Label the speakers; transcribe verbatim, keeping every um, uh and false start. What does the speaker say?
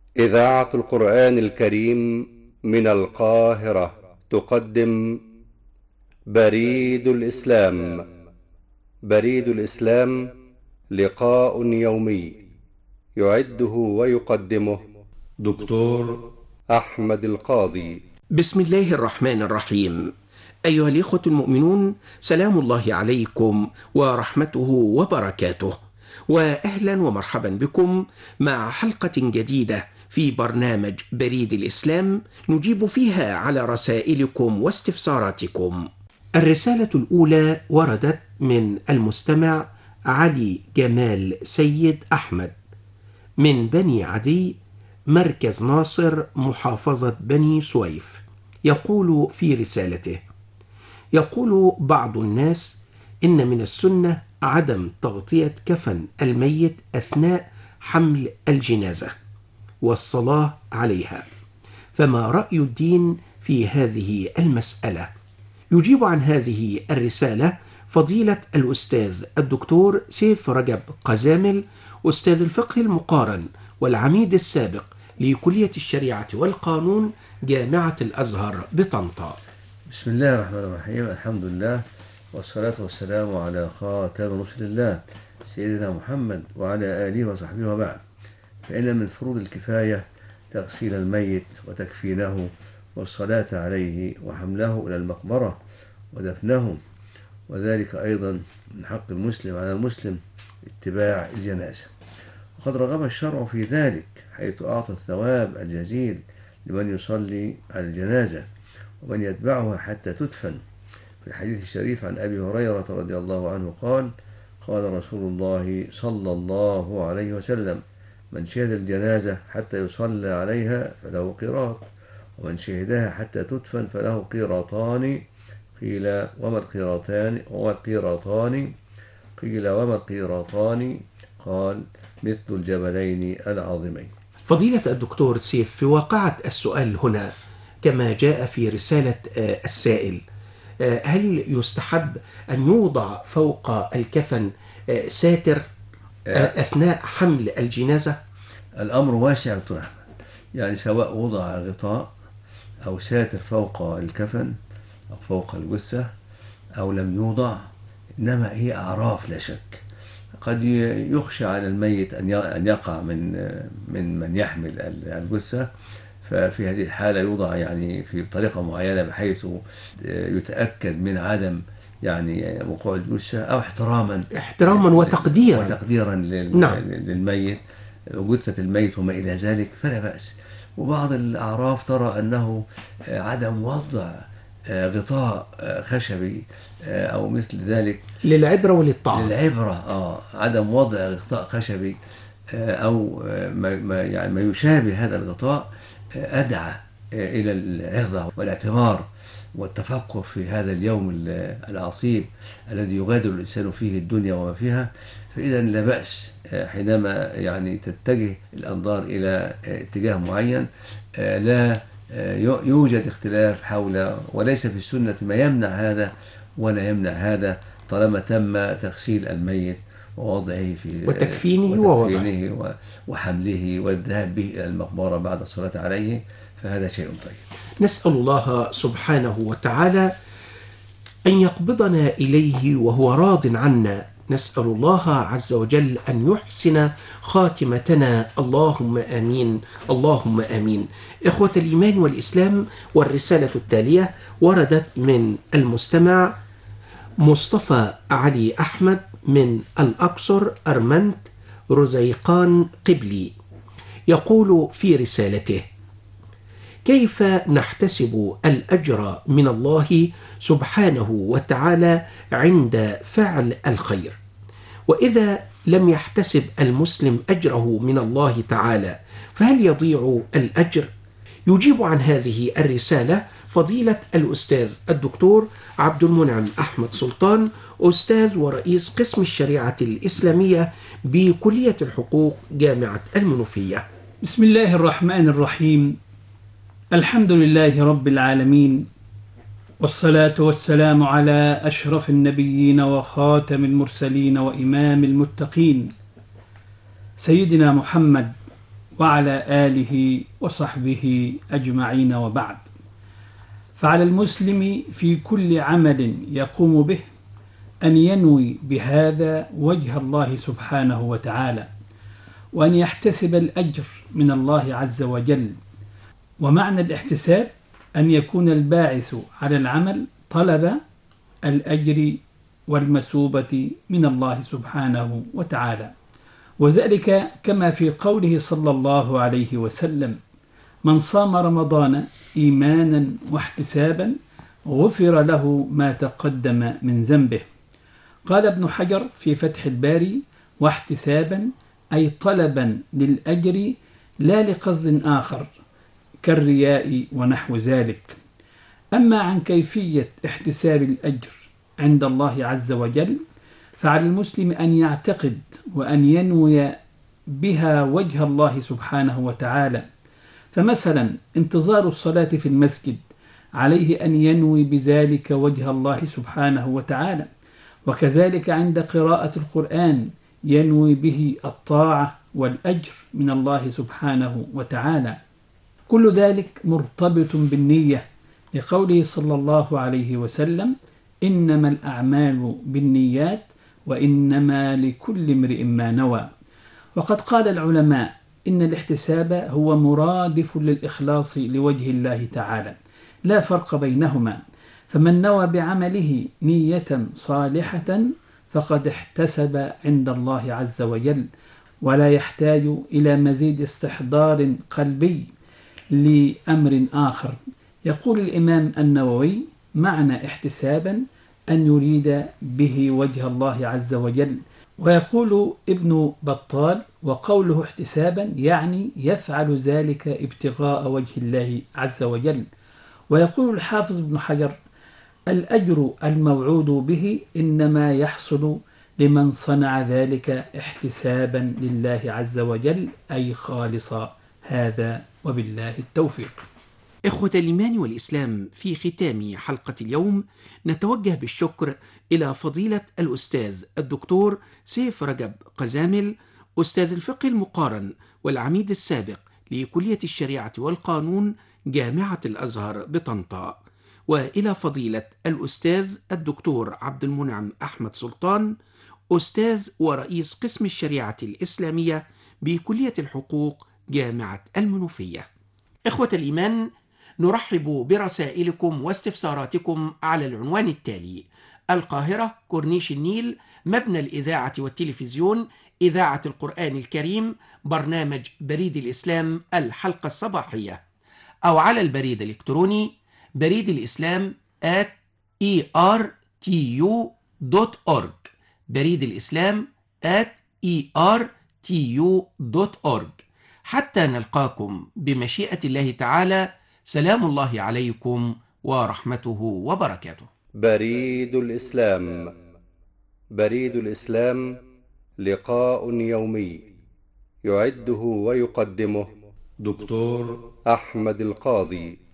Speaker 1: إذاعة القرآن الكريم من القاهرة تقدم بريد الإسلام. بريد الإسلام لقاء يومي يعده ويقدمه دكتور أحمد القاضي.
Speaker 2: بسم الله الرحمن الرحيم. أيها الإخوة المؤمنون، سلام الله عليكم ورحمته وبركاته، وأهلا ومرحبا بكم مع حلقة جديدة في برنامج بريد الإسلام نجيب فيها على رسائلكم واستفساراتكم. الرسالة الأولى وردت من المستمع علي جمال سيد أحمد من بني عدي، مركز ناصر، محافظة بني سويف. يقول في رسالته: يقول بعض الناس إن من السنة عدم تغطية كفن الميت أثناء حمل الجنازة والصلاة عليها، فما رأي الدين في هذه المسألة؟ يجيب عن هذه الرسالة فضيلة الأستاذ الدكتور سيف رجب قزامل، أستاذ الفقه المقارن والعميد السابق لكلية الشريعة والقانون جامعة الأزهر بطنطا.
Speaker 3: بسم الله الرحمن الرحيم. الحمد لله والصلاة والسلام على خاتم رسل الله سيدنا محمد وعلى آله وصحبه وبعد. فإن من فروض الكفاية تغسيل الميت وتكفينه والصلاة عليه وحمله إلى المقبرة ودفنه، وذلك أيضا من حق المسلم على المسلم اتباع الجنازة، وقد رغب الشرع في ذلك حيث أعطى الثواب الجزيل لمن يصلي على الجنازة ومن يتبعها حتى تدفن. في الحديث الشريف عن أبي هريرة رضي الله عنه قال: قال رسول الله صلى الله عليه وسلم: من شهد الجنازة حتى يصلى عليها فله قيراط، ومن شهدها حتى تدفن فله قيراطان. قيل وما القيراطان وما القيراطان قيل وما القيراطان قال: مثل الجبلين العظيمين.
Speaker 2: فضيلة الدكتور سيف، في واقعة السؤال هنا كما جاء في رسالة السائل، هل يستحب أن يوضع فوق الكفن ساتر أثناء حمل الجنازة؟
Speaker 3: الأمر واسع ترحم، يعني سواء وضع غطاء أو ساتر فوق الكفن أو فوق الجثة أو لم يوضع، إنما هي أعراف لا شك. قد يخشى على الميت أن يقع من من من يحمل الجثة، ففي هذه الحالة يوضع يعني في طريقة معينة بحيث يتأكد من عدم يعني وقوع الجثة، أو احتراما
Speaker 2: احتراما وتقديرا
Speaker 3: وتقديرا
Speaker 2: نعم.
Speaker 3: للميت وجثة الميت وما إلى ذلك فلا بأس. وبعض الأعراف ترى أنه عدم وضع غطاء خشبي أو مثل ذلك
Speaker 2: للعبرة وللطعاس،
Speaker 3: للعبرة آه عدم وضع غطاء خشبي أو ما يعني ما يشابه هذا الغطاء أدعى إلى العظة والاعتبار والتفكر في هذا اليوم العصيب الذي يغادر الإنسان فيه الدنيا وما فيها. فإذا لا بأس حينما يعني تتجه الأنظار إلى اتجاه معين، لا يوجد اختلاف حول، وليس في السنة ما يمنع هذا ولا يمنع هذا، طالما تم تغسيل الميت ووضعه في
Speaker 2: وتكفينه
Speaker 3: وتكفينه وحمله والذهاب به إلى المقبرة بعد الصلاة عليه، فهذا شيء طيب.
Speaker 2: نسأل الله سبحانه وتعالى أن يقبضنا إليه وهو راض عنا. نسأل الله عز وجل أن يحسن خاتمتنا، اللهم آمين اللهم آمين. إخوة الإيمان والإسلام، والرسالة التالية وردت من المستمع مصطفى علي أحمد من الأقصر أرمنت رزيقان قبلي. يقول في رسالته: كيف نحتسب الأجر من الله سبحانه وتعالى عند فعل الخير؟ وإذا لم يحتسب المسلم أجره من الله تعالى فهل يضيع الأجر؟ يجيب عن هذه الرسالة فضيلة الأستاذ الدكتور عبد المنعم أحمد سلطان، أستاذ ورئيس قسم الشريعة الإسلامية بكلية الحقوق جامعة المنوفية.
Speaker 4: بسم الله الرحمن الرحيم. الحمد لله رب العالمين، والصلاة والسلام على أشرف النبيين وخاتم المرسلين وإمام المتقين سيدنا محمد وعلى آله وصحبه أجمعين، وبعد. فعلى المسلم في كل عمل يقوم به أن ينوي بهذا وجه الله سبحانه وتعالى، وأن يحتسب الأجر من الله عز وجل. ومعنى الاحتساب أن يكون الباعث على العمل طلب الأجر والمثوبة من الله سبحانه وتعالى، وذلك كما في قوله صلى الله عليه وسلم: من صام رمضان إيمانا واحتسابا غفر له ما تقدم من ذنبه. قال ابن حجر في فتح الباري: واحتسابا أي طلبا للأجر لا لقصد آخر كالرياء ونحو ذلك. أما عن كيفية احتساب الأجر عند الله عز وجل، فعلى المسلم أن يعتقد وأن ينوي بها وجه الله سبحانه وتعالى. فمثلا انتظار الصلاة في المسجد عليه أن ينوي بذلك وجه الله سبحانه وتعالى، وكذلك عند قراءة القرآن ينوي به الطاعة والأجر من الله سبحانه وتعالى. كل ذلك مرتبط بالنية، لقوله صلى الله عليه وسلم: إنما الأعمال بالنيات وإنما لكل امرئ ما نوى. وقد قال العلماء إن الاحتساب هو مرادف للإخلاص لوجه الله تعالى، لا فرق بينهما. فمن نوى بعمله نية صالحة فقد احتسب عند الله عز وجل، ولا يحتاج إلى مزيد استحضار قلبي لأمر آخر. يقول الإمام النووي: معنى احتسابا أن يريد به وجه الله عز وجل. ويقول ابن بطال: وقوله احتسابا يعني يفعل ذلك ابتغاء وجه الله عز وجل. ويقول الحافظ ابن حجر: الأجر الموعود به إنما يحصل لمن صنع ذلك احتسابا لله عز وجل، أي خالصا. هذا وبالله التوفيق.
Speaker 2: إخوة الإيمان والإسلام، في ختام حلقة اليوم نتوجه بالشكر إلى فضيلة الأستاذ الدكتور سيف رجب قزامل، أستاذ الفقه المقارن والعميد السابق لكلية الشريعة والقانون جامعة الأزهر بطنطا، وإلى فضيلة الأستاذ الدكتور عبد المنعم أحمد سلطان، أستاذ ورئيس قسم الشريعة الإسلامية بكلية الحقوق جامعة المنوفية. إخوة الإيمان، نرحب برسائلكم واستفساراتكم على العنوان التالي: القاهرة، كورنيش النيل، مبنى الإذاعة والتلفزيون، إذاعة القرآن الكريم، برنامج بريد الإسلام الحلقة الصباحية، أو على البريد الإلكتروني بريد الإسلام at e r t u dot org، بريد الإسلام at e r t u dot org. حتى نلقاكم بمشيئة الله تعالى، سلام الله عليكم ورحمته وبركاته.
Speaker 1: بريد الإسلام. بريد الإسلام لقاء يومي يعده ويقدمه دكتور أحمد القاضي.